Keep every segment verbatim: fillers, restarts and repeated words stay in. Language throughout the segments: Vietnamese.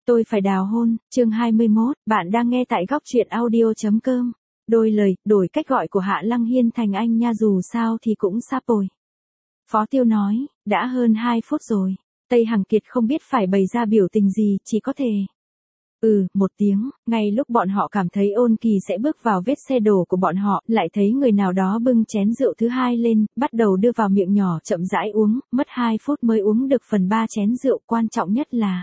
Tôi phải đào hôn, chương hai mươi mốt, bạn đang nghe tại góc truyện audio.com. Đôi lời, đổi cách gọi của Hạ Lăng Hiên thành anh nha, dù sao thì cũng sắp rồi. Phó Tiêu nói, đã hơn hai phút rồi. Tây Hằng Kiệt không biết phải bày ra biểu tình gì, chỉ có thể. Ừ, một tiếng, ngay lúc bọn họ cảm thấy Ôn Kỳ sẽ bước vào vết xe đổ của bọn họ, lại thấy người nào đó bưng chén rượu thứ hai lên, bắt đầu đưa vào miệng nhỏ chậm rãi uống, mất hai phút mới uống được phần ba chén rượu, quan trọng nhất là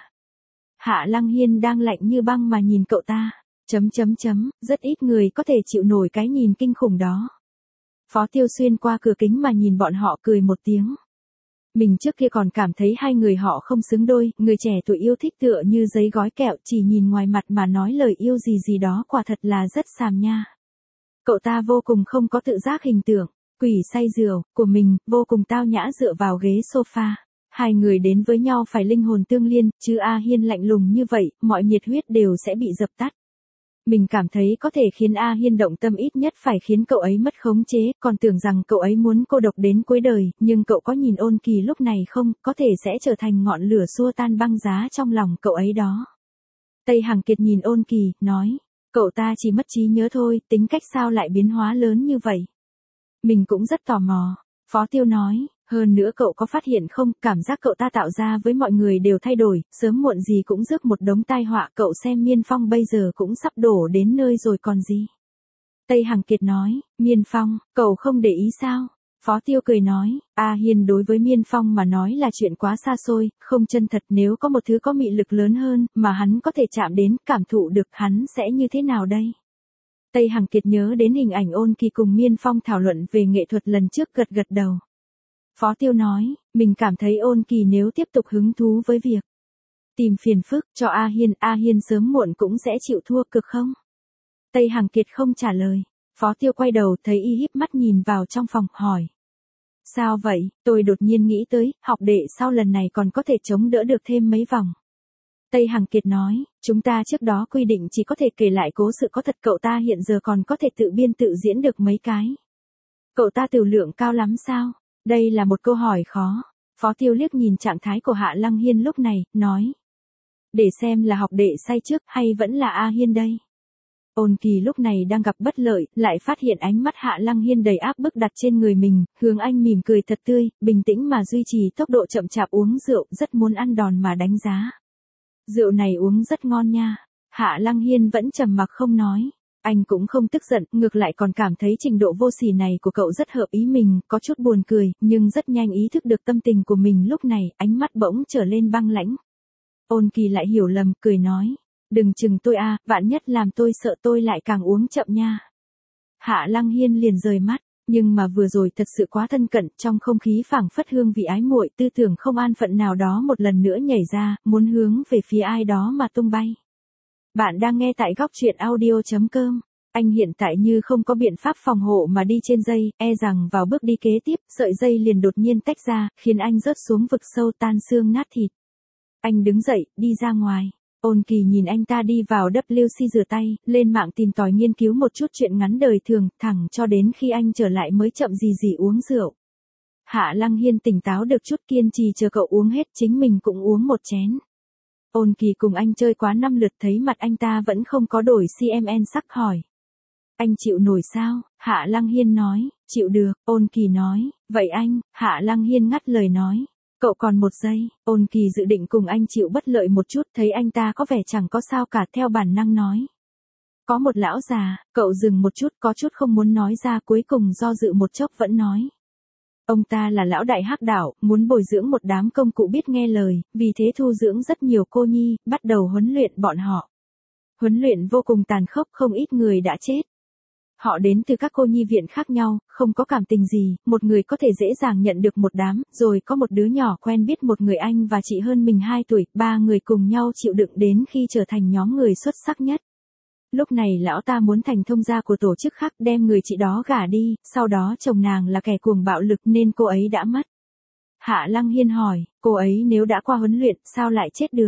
Hạ Lăng Hiên đang lạnh như băng mà nhìn cậu ta, chấm chấm chấm, rất ít người có thể chịu nổi cái nhìn kinh khủng đó. Phó Tiêu xuyên qua cửa kính mà nhìn bọn họ cười một tiếng. Mình trước kia còn cảm thấy hai người họ không xứng đôi, người trẻ tuổi yêu thích tựa như giấy gói kẹo, chỉ nhìn ngoài mặt mà nói lời yêu gì gì đó quả thật là rất xàm nha. Cậu ta vô cùng không có tự giác hình tượng, quỷ say rượu của mình, vô cùng tao nhã dựa vào ghế sofa. Hai người đến với nhau phải linh hồn tương liên, chứ A Hiên lạnh lùng như vậy, mọi nhiệt huyết đều sẽ bị dập tắt. Mình cảm thấy có thể khiến A Hiên động tâm ít nhất phải khiến cậu ấy mất khống chế, còn tưởng rằng cậu ấy muốn cô độc đến cuối đời, nhưng cậu có nhìn Ôn Kỳ lúc này không, có thể sẽ trở thành ngọn lửa xua tan băng giá trong lòng cậu ấy đó. Tây Hằng Kiệt nhìn Ôn Kỳ, nói, cậu ta chỉ mất trí nhớ thôi, tính cách sao lại biến hóa lớn như vậy? Mình cũng rất tò mò. Phó Tiêu nói, hơn nữa cậu có phát hiện không, cảm giác cậu ta tạo ra với mọi người đều thay đổi, sớm muộn gì cũng rước một đống tai họa, cậu xem Miên Phong bây giờ cũng sắp đổ đến nơi rồi còn gì. Tây Hằng Kiệt nói, Miên Phong, cậu không để ý sao? Phó Tiêu cười nói, A Hiên đối với Miên Phong mà nói là chuyện quá xa xôi, không chân thật, nếu có một thứ có mị lực lớn hơn, mà hắn có thể chạm đến, cảm thụ được, hắn sẽ như thế nào đây? Tây Hằng Kiệt nhớ đến hình ảnh Ôn Kỳ cùng Miên Phong thảo luận về nghệ thuật lần trước, gật gật đầu. Phó Tiêu nói, mình cảm thấy Ôn Kỳ nếu tiếp tục hứng thú với việc tìm phiền phức cho A Hiên, A Hiên sớm muộn cũng sẽ chịu thua, cực không? Tây Hằng Kiệt không trả lời. Phó Tiêu quay đầu thấy y híp mắt nhìn vào trong phòng, hỏi. Sao vậy? Tôi đột nhiên nghĩ tới, học đệ sau lần này còn có thể chống đỡ được thêm mấy vòng. Tây Hằng Kiệt nói, chúng ta trước đó quy định chỉ có thể kể lại cố sự có thật, cậu ta hiện giờ còn có thể tự biên tự diễn được mấy cái. Cậu ta tiểu lượng cao lắm sao? Đây là một câu hỏi khó. Phó Tiêu liếc nhìn trạng thái của Hạ Lăng Hiên lúc này, nói. Để xem là học đệ say trước hay vẫn là A Hiên đây. Ôn Kỳ lúc này đang gặp bất lợi, lại phát hiện ánh mắt Hạ Lăng Hiên đầy áp bức đặt trên người mình, hướng anh mỉm cười thật tươi, bình tĩnh mà duy trì tốc độ chậm chạp uống rượu, rất muốn ăn đòn mà đánh giá. Rượu này uống rất ngon nha. Hạ Lăng Hiên vẫn trầm mặc không nói. Anh cũng không tức giận, ngược lại còn cảm thấy trình độ vô sỉ này của cậu rất hợp ý mình, có chút buồn cười, nhưng rất nhanh ý thức được tâm tình của mình lúc này, ánh mắt bỗng trở lên băng lãnh. Ôn Kỳ lại hiểu lầm, cười nói, đừng chừng tôi a, vạn nhất làm tôi sợ tôi lại càng uống chậm nha. Hạ Lăng Hiên liền rời mắt, nhưng mà vừa rồi thật sự quá thân cận, trong không khí phảng phất hương vị ái muội, tư tưởng không an phận nào đó một lần nữa nhảy ra, muốn hướng về phía ai đó mà tung bay. Bạn đang nghe tại góc truyện audio.com. Anh hiện tại như không có biện pháp phòng hộ mà đi trên dây, e rằng vào bước đi kế tiếp, sợi dây liền đột nhiên tách ra, khiến anh rớt xuống vực sâu tan xương nát thịt. Anh đứng dậy, đi ra ngoài. Ôn Kỳ nhìn anh ta đi vào W C rửa tay, lên mạng tìm tòi nghiên cứu một chút chuyện ngắn đời thường, thẳng cho đến khi anh trở lại mới chậm gì gì uống rượu. Hạ Lăng Hiên tỉnh táo được chút, kiên trì chờ cậu uống hết, chính mình cũng uống một chén. Ôn Kỳ cùng anh chơi quá năm lượt, thấy mặt anh ta vẫn không có đổi xê em en sắc, hỏi. Anh chịu nổi sao? Hạ Lăng Hiên nói, chịu được. Ôn Kỳ nói, vậy anh? Hạ Lăng Hiên ngắt lời nói, cậu còn một giây. Ôn Kỳ dự định cùng anh chịu bất lợi một chút, thấy anh ta có vẻ chẳng có sao cả, theo bản năng nói. Có một lão già. Cậu dừng một chút, có chút không muốn nói ra, cuối cùng do dự một chốc vẫn nói. Ông ta là lão đại hắc đạo, muốn bồi dưỡng một đám công cụ biết nghe lời, vì thế thu dưỡng rất nhiều cô nhi, bắt đầu huấn luyện bọn họ. Huấn luyện vô cùng tàn khốc, không ít người đã chết. Họ đến từ các cô nhi viện khác nhau, không có cảm tình gì, một người có thể dễ dàng nhận được một đám, rồi có một đứa nhỏ quen biết một người anh và chị hơn mình hai tuổi, ba người cùng nhau chịu đựng đến khi trở thành nhóm người xuất sắc nhất. Lúc này lão ta muốn thành thông gia của tổ chức khác, đem người chị đó gả đi, sau đó chồng nàng là kẻ cuồng bạo lực nên cô ấy đã mất. Hạ Lăng Hiên hỏi, cô ấy nếu đã qua huấn luyện, sao lại chết được?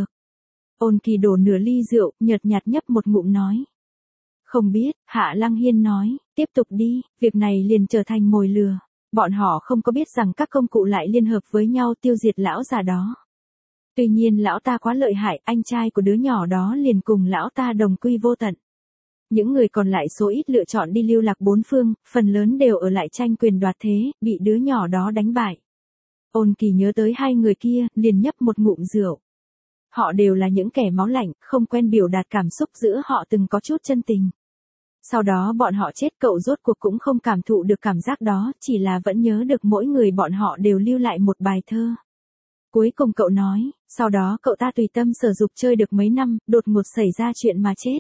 Ôn Kỳ đổ nửa ly rượu, nhợt nhạt nhấp một ngụm nói. Không biết. Hạ Lăng Hiên nói, tiếp tục đi, việc này liền trở thành mồi lừa. Bọn họ không có biết rằng các công cụ lại liên hợp với nhau tiêu diệt lão già đó. Tuy nhiên lão ta quá lợi hại, anh trai của đứa nhỏ đó liền cùng lão ta đồng quy vô tận. Những người còn lại số ít lựa chọn đi lưu lạc bốn phương, phần lớn đều ở lại tranh quyền đoạt thế, bị đứa nhỏ đó đánh bại. Ôn Kỳ nhớ tới hai người kia, liền nhấp một ngụm rượu. Họ đều là những kẻ máu lạnh, không quen biểu đạt cảm xúc, giữa họ từng có chút chân tình. Sau đó bọn họ chết, cậu rốt cuộc cũng không cảm thụ được cảm giác đó, chỉ là vẫn nhớ được mỗi người bọn họ đều lưu lại một bài thơ. Cuối cùng cậu nói, sau đó cậu ta tùy tâm sở dục chơi được mấy năm, đột ngột xảy ra chuyện mà chết.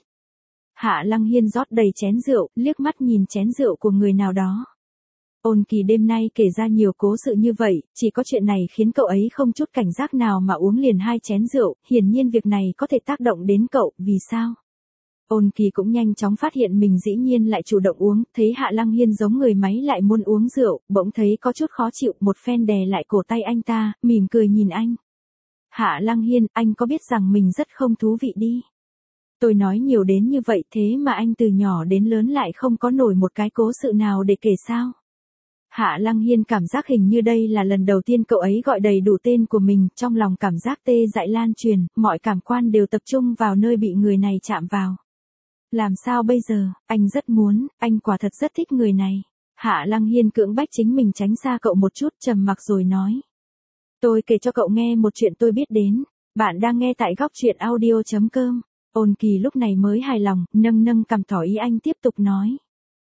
Hạ Lăng Hiên rót đầy chén rượu, liếc mắt nhìn chén rượu của người nào đó. Ôn Kỳ đêm nay kể ra nhiều cố sự như vậy, chỉ có chuyện này khiến cậu ấy không chút cảnh giác nào mà uống liền hai chén rượu, hiển nhiên việc này có thể tác động đến cậu, vì sao? Ôn Kỳ cũng nhanh chóng phát hiện mình dĩ nhiên lại chủ động uống, thấy Hạ Lăng Hiên giống người máy lại muốn uống rượu, bỗng thấy có chút khó chịu, một phen đè lại cổ tay anh ta, mỉm cười nhìn anh. Hạ Lăng Hiên, anh có biết rằng mình rất không thú vị đi. Tôi nói nhiều đến như vậy thế mà anh từ nhỏ đến lớn lại không có nổi một cái cố sự nào để kể sao? Hạ Lăng Hiên cảm giác hình như đây là lần đầu tiên cậu ấy gọi đầy đủ tên của mình, trong lòng cảm giác tê dại lan truyền, mọi cảm quan đều tập trung vào nơi bị người này chạm vào. Làm sao bây giờ, anh rất muốn, anh quả thật rất thích người này. Hạ Lăng Hiên cưỡng bách chính mình tránh xa cậu một chút, trầm mặc rồi nói. Tôi kể cho cậu nghe một chuyện tôi biết đến. Bạn đang nghe tại góc truyện audio chấm com. Ôn Kỳ lúc này mới hài lòng, nâng nâng cằm tỏ ý anh tiếp tục nói.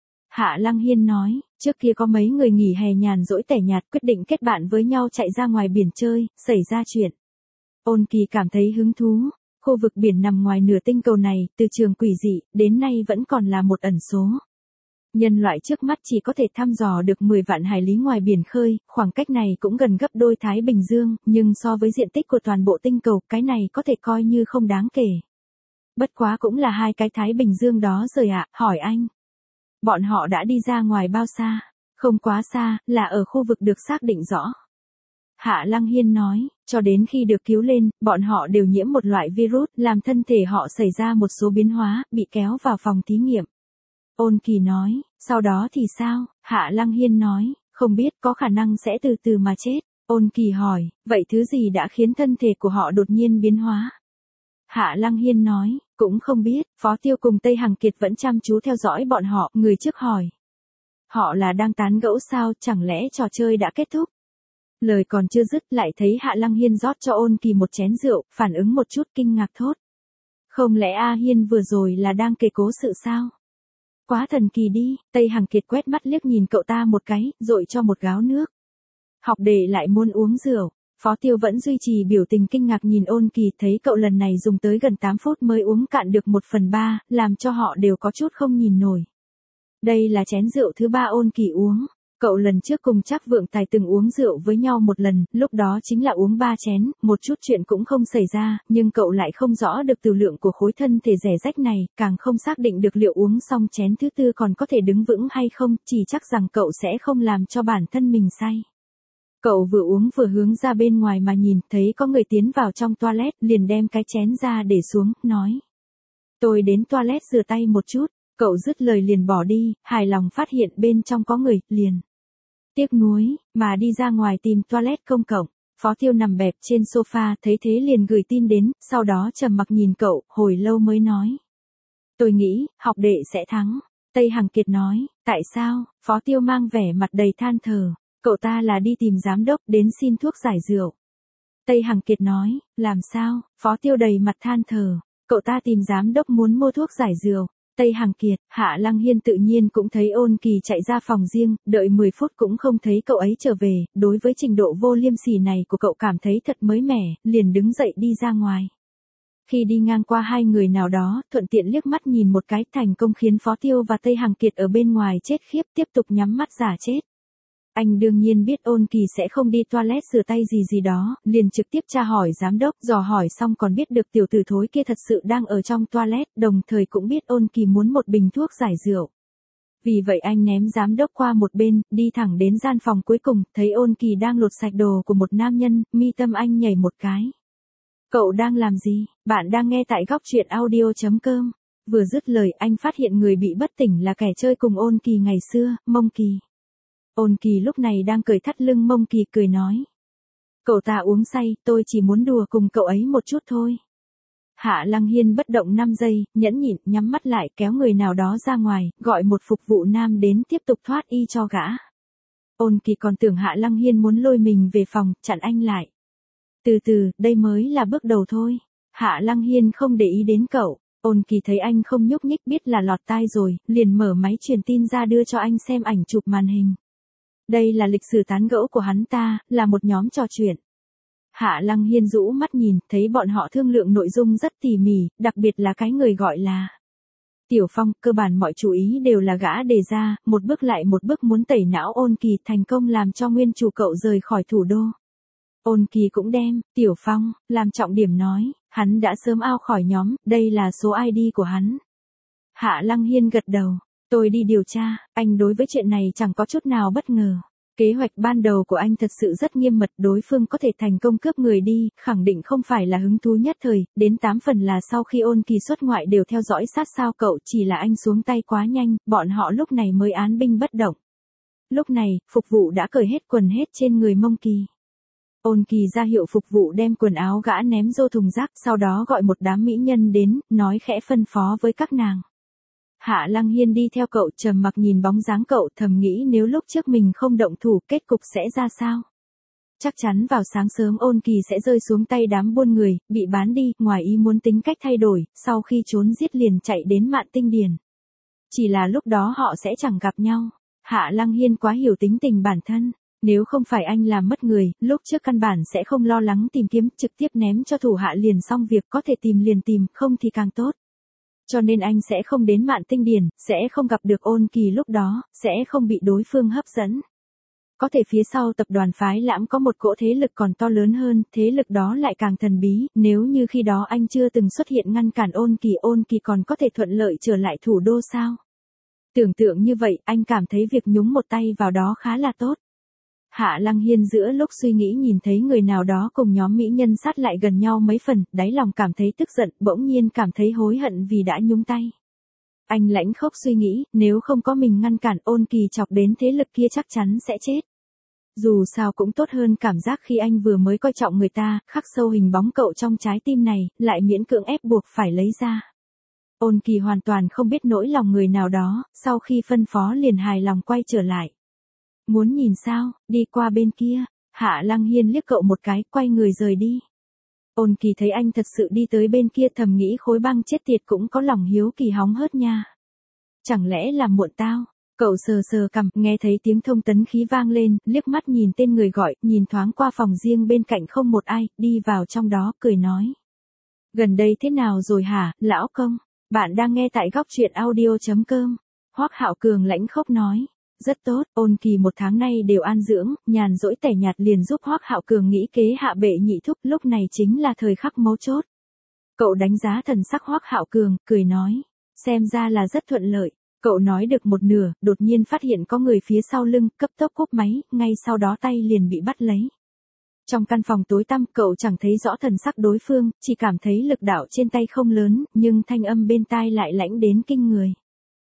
Hạ Lăng Hiên nói, trước kia có mấy người nghỉ hè nhàn rỗi tẻ nhạt quyết định kết bạn với nhau chạy ra ngoài biển chơi, xảy ra chuyện. Ôn Kỳ cảm thấy hứng thú. Khu vực biển nằm ngoài nửa tinh cầu này, từ trường quỷ dị, đến nay vẫn còn là một ẩn số. Nhân loại trước mắt chỉ có thể thăm dò được mười vạn hải lý ngoài biển khơi, khoảng cách này cũng gần gấp đôi Thái Bình Dương, nhưng so với diện tích của toàn bộ tinh cầu, cái này có thể coi như không đáng kể. Bất quá cũng là hai cái Thái Bình Dương đó rồi ạ, hỏi anh. Bọn họ đã đi ra ngoài bao xa? Không quá xa, là ở khu vực được xác định rõ. Hạ Lăng Hiên nói, cho đến khi được cứu lên, bọn họ đều nhiễm một loại virus, làm thân thể họ xảy ra một số biến hóa, bị kéo vào phòng thí nghiệm. Ôn Kỳ nói, sau đó thì sao? Hạ Lăng Hiên nói, không biết, có khả năng sẽ từ từ mà chết. Ôn Kỳ hỏi, vậy thứ gì đã khiến thân thể của họ đột nhiên biến hóa? Hạ Lăng Hiên nói, cũng không biết, Phó Tiêu cùng Tây Hằng Kiệt vẫn chăm chú theo dõi bọn họ, người trước hỏi. Họ là đang tán gẫu sao, chẳng lẽ trò chơi đã kết thúc? Lời còn chưa dứt lại thấy Hạ Lăng Hiên rót cho Ôn Kỳ một chén rượu, phản ứng một chút kinh ngạc thốt. Không lẽ A Hiên vừa rồi là đang kể cố sự sao? Quá thần kỳ đi, Tây Hằng Kiệt quét mắt liếc nhìn cậu ta một cái, dội cho một gáo nước. Học đệ lại muốn uống rượu, Phó Tiêu vẫn duy trì biểu tình kinh ngạc nhìn Ôn Kỳ, thấy cậu lần này dùng tới gần tám phút mới uống cạn được một phần ba, làm cho họ đều có chút không nhìn nổi. Đây là chén rượu thứ ba Ôn Kỳ uống. Cậu lần trước cùng Trác Vượng Tài từng uống rượu với nhau một lần, lúc đó chính là uống ba chén, một chút chuyện cũng không xảy ra, nhưng cậu lại không rõ được từ lượng của khối thân thể rẻ rách này, càng không xác định được liệu uống xong chén thứ tư còn có thể đứng vững hay không, chỉ chắc rằng cậu sẽ không làm cho bản thân mình say. Cậu vừa uống vừa hướng ra bên ngoài mà nhìn, thấy có người tiến vào trong toilet, liền đem cái chén ra để xuống, nói. Tôi đến toilet rửa tay một chút, cậu dứt lời liền bỏ đi, hài lòng phát hiện bên trong có người, liền. Tiếc nuối, mà đi ra ngoài tìm toilet công cộng. Phó Tiêu nằm bẹp trên sofa, thấy thế liền gửi tin đến, sau đó trầm mặc nhìn cậu, hồi lâu mới nói. Tôi nghĩ, học đệ sẽ thắng. Tây Hằng Kiệt nói, tại sao? Phó Tiêu mang vẻ mặt đầy than thở. Cậu ta là đi tìm giám đốc, đến xin thuốc giải rượu. Tây Hằng Kiệt nói, làm sao? Phó Tiêu đầy mặt than thở. Cậu ta tìm giám đốc muốn mua thuốc giải rượu. Tây Hằng Kiệt, Hạ Lăng Hiên tự nhiên cũng thấy Ôn Kỳ chạy ra phòng riêng, đợi mười phút cũng không thấy cậu ấy trở về, đối với trình độ vô liêm sỉ này của cậu cảm thấy thật mới mẻ, liền đứng dậy đi ra ngoài. Khi đi ngang qua hai người nào đó, thuận tiện liếc mắt nhìn một cái, thành công khiến Phó Tiêu và Tây Hằng Kiệt ở bên ngoài chết khiếp, tiếp tục nhắm mắt giả chết. Anh đương nhiên biết Ôn Kỳ sẽ không đi toilet rửa tay gì gì đó, liền trực tiếp tra hỏi giám đốc, dò hỏi xong còn biết được tiểu tử thối kia thật sự đang ở trong toilet, đồng thời cũng biết Ôn Kỳ muốn một bình thuốc giải rượu. Vì vậy anh ném giám đốc qua một bên, đi thẳng đến gian phòng cuối cùng, thấy Ôn Kỳ đang lột sạch đồ của một nam nhân, mi tâm anh nhảy một cái. Cậu đang làm gì? Bạn đang nghe tại góc truyện audio chấm com. Vừa dứt lời anh phát hiện người bị bất tỉnh là kẻ chơi cùng Ôn Kỳ ngày xưa, Mông Kỳ. Ôn Kỳ lúc này đang cởi thắt lưng Mông Kỳ, cười nói. Cậu ta uống say, tôi chỉ muốn đùa cùng cậu ấy một chút thôi. Hạ Lăng Hiên bất động năm giây, nhẫn nhịn, nhắm mắt lại, kéo người nào đó ra ngoài, gọi một phục vụ nam đến tiếp tục thoát y cho gã. Ôn Kỳ còn tưởng Hạ Lăng Hiên muốn lôi mình về phòng, chặn anh lại. Từ từ, đây mới là bước đầu thôi. Hạ Lăng Hiên không để ý đến cậu. Ôn Kỳ thấy anh không nhúc nhích biết là lọt tai rồi, liền mở máy truyền tin ra đưa cho anh xem ảnh chụp màn hình. Đây là lịch sử tán gẫu của hắn ta, là một nhóm trò chuyện. Hạ Lăng Hiên rũ mắt nhìn, thấy bọn họ thương lượng nội dung rất tỉ mỉ, đặc biệt là cái người gọi là Tiểu Phong, cơ bản mọi chú ý đều là gã đề ra, một bước lại một bước muốn tẩy não Ôn Kỳ, thành công làm cho nguyên chủ cậu rời khỏi thủ đô. Ôn Kỳ cũng đem Tiểu Phong làm trọng điểm nói, hắn đã sớm out khỏi nhóm, đây là số i đê của hắn. Hạ Lăng Hiên gật đầu, tôi đi điều tra, anh đối với chuyện này chẳng có chút nào bất ngờ. Kế hoạch ban đầu của anh thật sự rất nghiêm mật, đối phương có thể thành công cướp người đi, khẳng định không phải là hứng thú nhất thời, đến tám phần là sau khi Ôn Kỳ xuất ngoại đều theo dõi sát sao cậu, chỉ là anh xuống tay quá nhanh, bọn họ lúc này mới án binh bất động. Lúc này, phục vụ đã cởi hết quần hết trên người Mông Kỳ. Ôn Kỳ ra hiệu phục vụ đem quần áo gã ném vô thùng rác, sau đó gọi một đám mỹ nhân đến, nói khẽ phân phó với các nàng. Hạ Lăng Hiên đi theo cậu, trầm mặc nhìn bóng dáng cậu, thầm nghĩ nếu lúc trước mình không động thủ, kết cục sẽ ra sao. Chắc chắn vào sáng sớm Ôn Kỳ sẽ rơi xuống tay đám buôn người, bị bán đi, ngoài ý muốn tính cách thay đổi, sau khi trốn giết liền chạy đến Mạn Tinh Điền. Chỉ là lúc đó họ sẽ chẳng gặp nhau. Hạ Lăng Hiên quá hiểu tính tình bản thân. Nếu không phải anh làm mất người, lúc trước căn bản sẽ không lo lắng tìm kiếm, trực tiếp ném cho thủ hạ liền xong việc, có thể tìm liền tìm, không thì càng tốt. Cho nên anh sẽ không đến Mạn Tinh Điền, sẽ không gặp được Ôn Kỳ lúc đó, sẽ không bị đối phương hấp dẫn. Có thể phía sau tập đoàn Phái Lãm có một cỗ thế lực còn to lớn hơn, thế lực đó lại càng thần bí, nếu như khi đó anh chưa từng xuất hiện ngăn cản Ôn Kỳ, Ôn Kỳ còn có thể thuận lợi trở lại thủ đô sao? Tưởng tượng như vậy, anh cảm thấy việc nhúng một tay vào đó khá là tốt. Hạ Lăng Hiên giữa lúc suy nghĩ nhìn thấy người nào đó cùng nhóm mỹ nhân sát lại gần nhau mấy phần, đáy lòng cảm thấy tức giận, bỗng nhiên cảm thấy hối hận vì đã nhúng tay. Anh lãnh khốc suy nghĩ, nếu không có mình ngăn cản Ôn Kỳ chọc đến thế lực kia chắc chắn sẽ chết. Dù sao cũng tốt hơn cảm giác khi anh vừa mới coi trọng người ta, khắc sâu hình bóng cậu trong trái tim này, lại miễn cưỡng ép buộc phải lấy ra. Ôn Kỳ hoàn toàn không biết nỗi lòng người nào đó, sau khi phân phó liền hài lòng quay trở lại. Muốn nhìn sao, đi qua bên kia. Hạ Lăng Hiên liếc cậu một cái, quay người rời đi. Ôn Kỳ thấy anh thật sự đi tới bên kia, thầm nghĩ khối băng chết tiệt cũng có lòng hiếu kỳ hóng hớt nha. Chẳng lẽ là muộn tao? Cậu sờ sờ cằm, nghe thấy tiếng thông tấn khí vang lên, liếc mắt nhìn tên người gọi, nhìn thoáng qua phòng riêng bên cạnh không một ai, đi vào trong đó, cười nói. Gần đây thế nào rồi hả, lão công? Bạn đang nghe tại góc truyện audio chấm com. Hoắc Hạo Cường lãnh khốc nói. Rất tốt, Ôn Kỳ một tháng nay đều an dưỡng, nhàn rỗi tẻ nhạt liền giúp Hoắc Hạo Cường nghĩ kế hạ bệ nhị thúc, lúc này chính là thời khắc mấu chốt. Cậu đánh giá thần sắc Hoắc Hạo Cường, cười nói, xem ra là rất thuận lợi. Cậu nói được một nửa, đột nhiên phát hiện có người phía sau lưng, cấp tốc cúp máy, ngay sau đó tay liền bị bắt lấy. Trong căn phòng tối tăm, cậu chẳng thấy rõ thần sắc đối phương, chỉ cảm thấy lực đạo trên tay không lớn, nhưng thanh âm bên tai lại lãnh đến kinh người.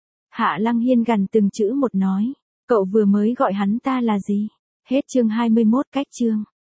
Hạ Lăng Hiên gằn từng chữ một nói. Cậu vừa mới gọi hắn ta là gì? Hết chương hai mươi mốt, cách chương.